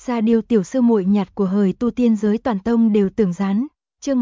Ra điều tiểu sư muội nhạt của hời tu tiên giới toàn tông đều tưởng gián. Chương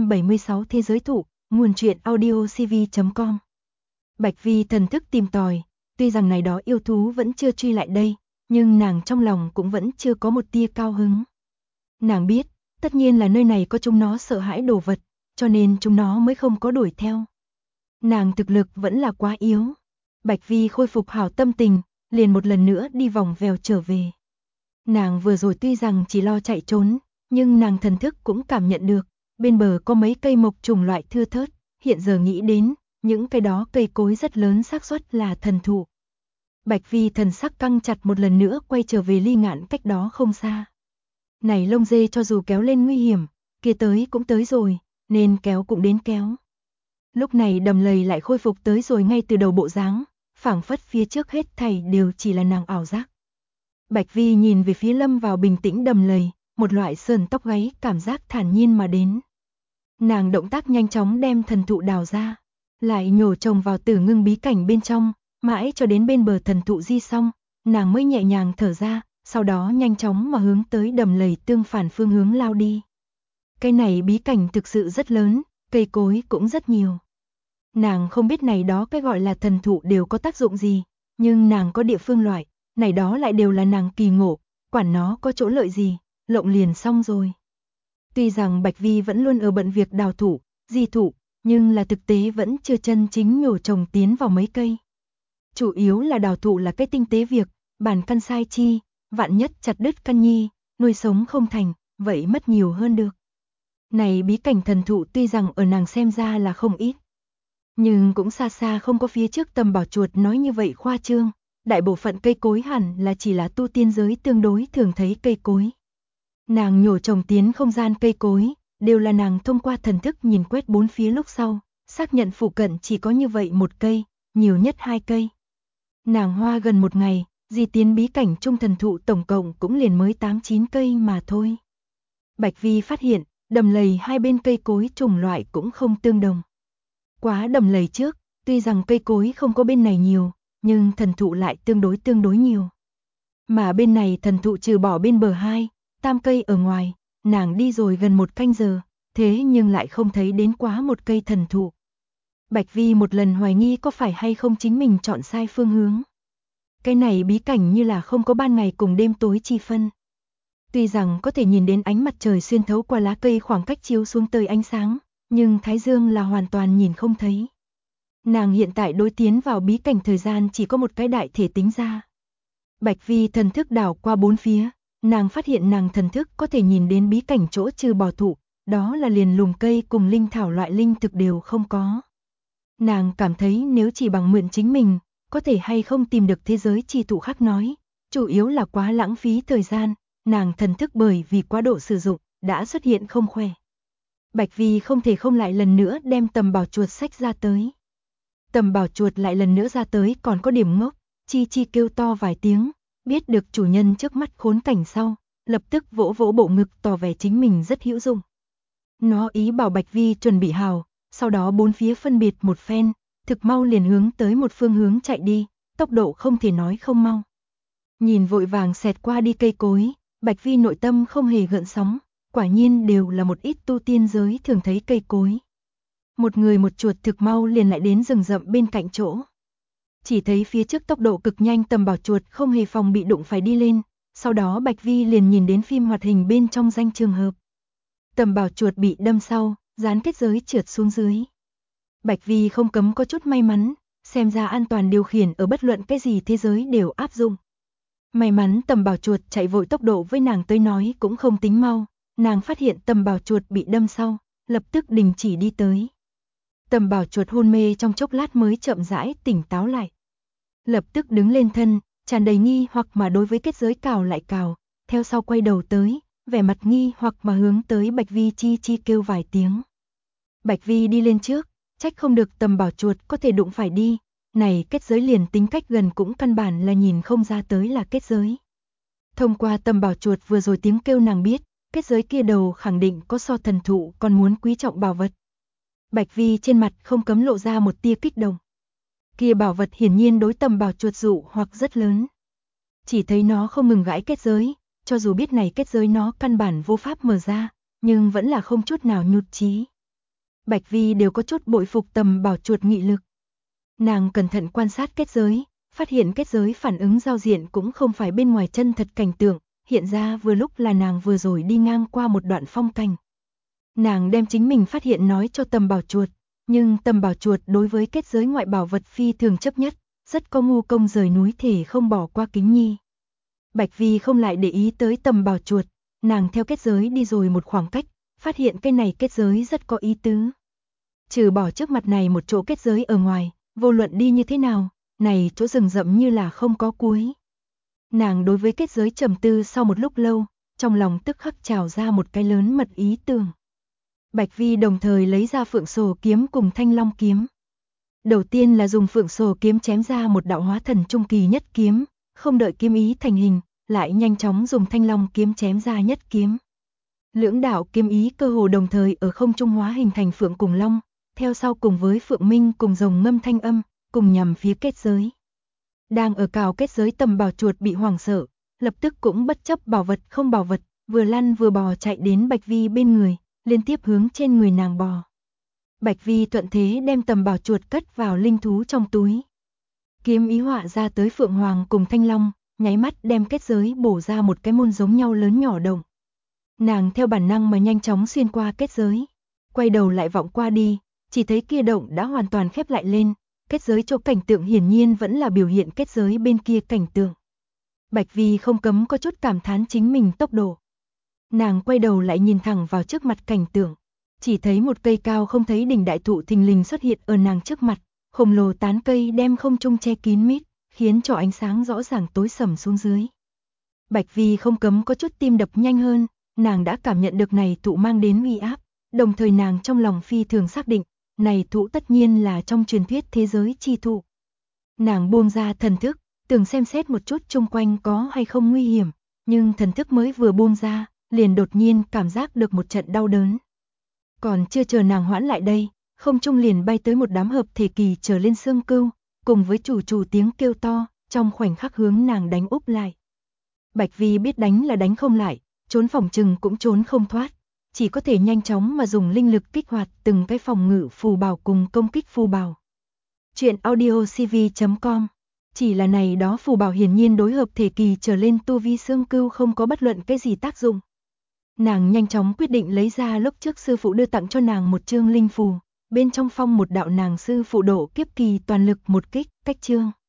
276 Thế giới thụ, nguồn truyện audio cv.com. Bạch Vi thần thức tìm tòi, tuy rằng này đó yêu thú vẫn chưa truy lại đây, nhưng nàng trong lòng cũng vẫn chưa có một tia cao hứng. Nàng biết, tất nhiên là nơi này có chúng nó sợ hãi đồ vật, cho nên chúng nó mới không có đuổi theo. Nàng thực lực vẫn là quá yếu. Bạch Vi khôi phục hảo tâm tình, liền một lần nữa đi vòng vèo trở về. Nàng vừa rồi tuy rằng chỉ lo chạy trốn, nhưng nàng thần thức cũng cảm nhận được, bên bờ có mấy cây mộc trùng loại thưa thớt, hiện giờ nghĩ đến, những cái đó cây cối rất lớn xác suất là thần thụ. Bạch Vi thần sắc căng chặt một lần nữa quay trở về Ly Ngạn cách đó không xa. Này lông dê cho dù kéo lên nguy hiểm, kia tới cũng tới rồi, nên kéo cũng đến kéo. Lúc này Đầm Lầy lại khôi phục tới rồi ngay từ đầu bộ dáng, phảng phất phía trước hết thảy đều chỉ là nàng ảo giác. Bạch Vi nhìn về phía lâm vào bình tĩnh Đầm Lầy, một loại sờn tóc gáy cảm giác thản nhiên mà đến. Nàng động tác nhanh chóng đem thần thụ đào ra, lại nhổ trồng vào Tử Ngưng bí cảnh bên trong, mãi cho đến bên bờ thần thụ di xong, nàng mới nhẹ nhàng thở ra, sau đó nhanh chóng mà hướng tới Đầm Lầy tương phản phương hướng lao đi. Cái này bí cảnh thực sự rất lớn, cây cối cũng rất nhiều. Nàng không biết này đó cái gọi là thần thụ đều có tác dụng gì, nhưng nàng có địa phương loại, này đó lại đều là nàng kỳ ngộ, quản nó có chỗ lợi gì, lộng liền xong rồi. Tuy rằng Bạch Vi vẫn luôn ở bận việc đào thụ, di thụ, nhưng là thực tế vẫn chưa chân chính nhổ trồng tiến vào mấy cây. Chủ yếu là đào thụ là cái tinh tế việc, bản căn sai chi, vạn nhất chặt đứt căn nhi, nuôi sống không thành, vậy mất nhiều hơn được. Này bí cảnh thần thụ tuy rằng ở nàng xem ra là không ít, nhưng cũng xa xa không có phía trước Tầm Bảo Chuột nói như vậy khoa trương. Đại bộ phận cây cối hẳn là chỉ là tu tiên giới tương đối thường thấy cây cối. Nàng nhổ trồng tiến không gian cây cối, đều là nàng thông qua thần thức nhìn quét bốn phía lúc sau, xác nhận phụ cận chỉ có như vậy một cây, nhiều nhất 2 cây. Nàng hoa gần một ngày, di tiến bí cảnh trung thần thụ tổng cộng cũng liền mới 8-9 cây mà thôi. Bạch Vi phát hiện, Đầm Lầy hai bên cây cối chủng loại cũng không tương đồng. Quá Đầm Lầy trước, tuy rằng cây cối không có bên này nhiều, nhưng thần thụ lại tương đối nhiều. Mà bên này thần thụ trừ bỏ bên bờ 2-3 cây ở ngoài, nàng đi rồi gần 1 canh giờ, thế nhưng lại không thấy đến quá một cây thần thụ. Bạch Vi một lần hoài nghi có phải hay không chính mình chọn sai phương hướng. Cái này bí cảnh như là không có ban ngày cùng đêm tối chi phân. Tuy rằng có thể nhìn đến ánh mặt trời xuyên thấu qua lá cây khoảng cách chiếu xuống tới ánh sáng, nhưng thái dương là hoàn toàn nhìn không thấy. Nàng hiện tại đối tiến vào bí cảnh thời gian chỉ có một cái đại thể tính ra. Bạch Vi thần thức đảo qua bốn phía, nàng phát hiện nàng thần thức có thể nhìn đến bí cảnh chỗ trừ bỏ thụ, đó là liền lùm cây cùng linh thảo loại linh thực đều không có. Nàng cảm thấy nếu chỉ bằng mượn chính mình, có thể hay không tìm được thế giới chi thụ khác nói, chủ yếu là quá lãng phí thời gian, nàng thần thức bởi vì quá độ sử dụng, đã xuất hiện không khỏe. Bạch Vi không thể không lại lần nữa đem Tầm Bảo Chuột sách ra tới. Tầm Bảo Chuột lại lần nữa ra tới còn có điểm ngốc, chi chi kêu to vài tiếng, biết được chủ nhân trước mắt khốn cảnh sau, lập tức vỗ vỗ bộ ngực tỏ vẻ chính mình rất hữu dụng. Nó ý bảo Bạch Vi chuẩn bị hào, sau đó bốn phía phân biệt một phen, thực mau liền hướng tới một phương hướng chạy đi, tốc độ không thể nói không mau. Nhìn vội vàng xẹt qua đi cây cối, Bạch Vi nội tâm không hề gợn sóng, quả nhiên đều là một ít tu tiên giới thường thấy cây cối. Một người một chuột thực mau liền lại đến rừng rậm bên cạnh chỗ. Chỉ thấy phía trước tốc độ cực nhanh Tầm Bảo Chuột không hề phòng bị đụng phải đi lên, sau đó Bạch Vi liền nhìn đến phim hoạt hình bên trong danh trường hợp. Tầm Bảo Chuột bị đâm sau, dán kết giới trượt xuống dưới. Bạch Vi không cấm có chút may mắn, xem ra an toàn điều khiển ở bất luận cái gì thế giới đều áp dụng. May mắn Tầm Bảo Chuột chạy vội tốc độ với nàng tới nói cũng không tính mau, nàng phát hiện Tầm Bảo Chuột bị đâm sau, lập tức đình chỉ đi tới. Tầm Bảo Chuột hôn mê trong chốc lát mới chậm rãi tỉnh táo lại. Lập tức đứng lên thân, tràn đầy nghi hoặc mà đối với kết giới cào lại cào, theo sau quay đầu tới, vẻ mặt nghi hoặc mà hướng tới Bạch Vi chi chi kêu vài tiếng. Bạch Vi đi lên trước, trách không được Tầm Bảo Chuột có thể đụng phải đi, này kết giới liền tính cách gần cũng căn bản là nhìn không ra tới là kết giới. Thông qua Tầm Bảo Chuột vừa rồi tiếng kêu nàng biết, kết giới kia đầu khẳng định có so thần thụ còn muốn quý trọng bảo vật. Bạch Vi trên mặt không cấm lộ ra một tia kích động. Kia bảo vật hiển nhiên đối Tầm Bảo Chuột dụ hoặc rất lớn. Chỉ thấy nó không ngừng gãi kết giới, cho dù biết này kết giới nó căn bản vô pháp mở ra, nhưng vẫn là không chút nào nhụt chí. Bạch Vi đều có chút bội phục Tầm Bảo Chuột nghị lực. Nàng cẩn thận quan sát kết giới, phát hiện kết giới phản ứng giao diện cũng không phải bên ngoài chân thật cảnh tượng, hiện ra vừa lúc là nàng vừa rồi đi ngang qua một đoạn phong cảnh. Nàng đem chính mình phát hiện nói cho Tầm Bảo Chuột, nhưng Tầm Bảo Chuột đối với kết giới ngoại bảo vật phi thường chấp nhất, rất có ngu công rời núi thể không bỏ qua kính nhi. Bạch Vi không lại để ý tới Tầm Bảo Chuột, nàng theo kết giới đi rồi một khoảng cách, phát hiện cái này kết giới rất có ý tứ. Trừ bỏ trước mặt này một chỗ kết giới ở ngoài, vô luận đi như thế nào, này chỗ rừng rậm như là không có cuối. Nàng đối với kết giới trầm tư sau một lúc lâu, trong lòng tức khắc trào ra một cái lớn mật ý tưởng. Bạch Vi đồng thời lấy ra Phượng Sổ kiếm cùng Thanh Long kiếm. Đầu tiên là dùng Phượng Sổ kiếm chém ra một đạo hóa thần trung kỳ nhất kiếm, không đợi kiếm ý thành hình, lại nhanh chóng dùng Thanh Long kiếm chém ra nhất kiếm. Lưỡng đạo kiếm ý cơ hồ đồng thời ở không trung hóa hình thành Phượng cùng Long, theo sau cùng với Phượng Minh cùng rồng ngâm thanh âm, cùng nhằm phía kết giới. Đang ở cào kết giới Tầm Bảo Chuột bị hoảng sợ, lập tức cũng bất chấp bảo vật không bảo vật, vừa lăn vừa bò chạy đến Bạch Vi bên người, liên tiếp hướng trên người nàng bò. Bạch Vi thuận thế đem Tầm Bảo Chuột cất vào linh thú trong túi. Kiếm ý họa ra tới Phượng Hoàng cùng Thanh Long, nháy mắt đem kết giới bổ ra một cái môn giống nhau lớn nhỏ động. Nàng theo bản năng mà nhanh chóng xuyên qua kết giới, quay đầu lại vọng qua đi, chỉ thấy kia động đã hoàn toàn khép lại lên, kết giới chỗ cảnh tượng hiển nhiên vẫn là biểu hiện kết giới bên kia cảnh tượng. Bạch Vi không cấm có chút cảm thán chính mình tốc độ. Nàng quay đầu lại nhìn thẳng vào trước mặt cảnh tượng, chỉ thấy một cây cao không thấy đỉnh đại thụ thình lình xuất hiện ở nàng trước mặt, khổng lồ tán cây đem không trung che kín mít, khiến cho ánh sáng rõ ràng tối sầm xuống dưới. Bạch Vi không cấm có chút tim đập nhanh hơn, nàng đã cảm nhận được này thụ mang đến uy áp, đồng thời nàng trong lòng phi thường xác định, này thụ tất nhiên là trong truyền thuyết thế giới chi thụ. Nàng buông ra thần thức, tưởng xem xét một chút chung quanh có hay không nguy hiểm, nhưng thần thức mới vừa buông ra, liền đột nhiên cảm giác được một trận đau đớn. Còn chưa chờ nàng hoãn lại đây, không trung liền bay tới một đám hợp thể kỳ trở lên xương cừu, cùng với chủ tiếng kêu to, trong khoảnh khắc hướng nàng đánh úp lại. Bạch Vi biết đánh là đánh không lại, trốn phòng trừng cũng trốn không thoát, chỉ có thể nhanh chóng mà dùng linh lực kích hoạt từng cái phòng ngự phù bảo cùng công kích phù bảo. Chuyện audiocv.com. Chỉ là này đó phù bảo hiển nhiên đối hợp thể kỳ trở lên tu vi xương cừu không có bất luận cái gì tác dụng. Nàng nhanh chóng quyết định lấy ra lúc trước sư phụ đưa tặng cho nàng một chương linh phù, bên trong phong một đạo nàng sư phụ độ kiếp kỳ toàn lực một kích, cách chương.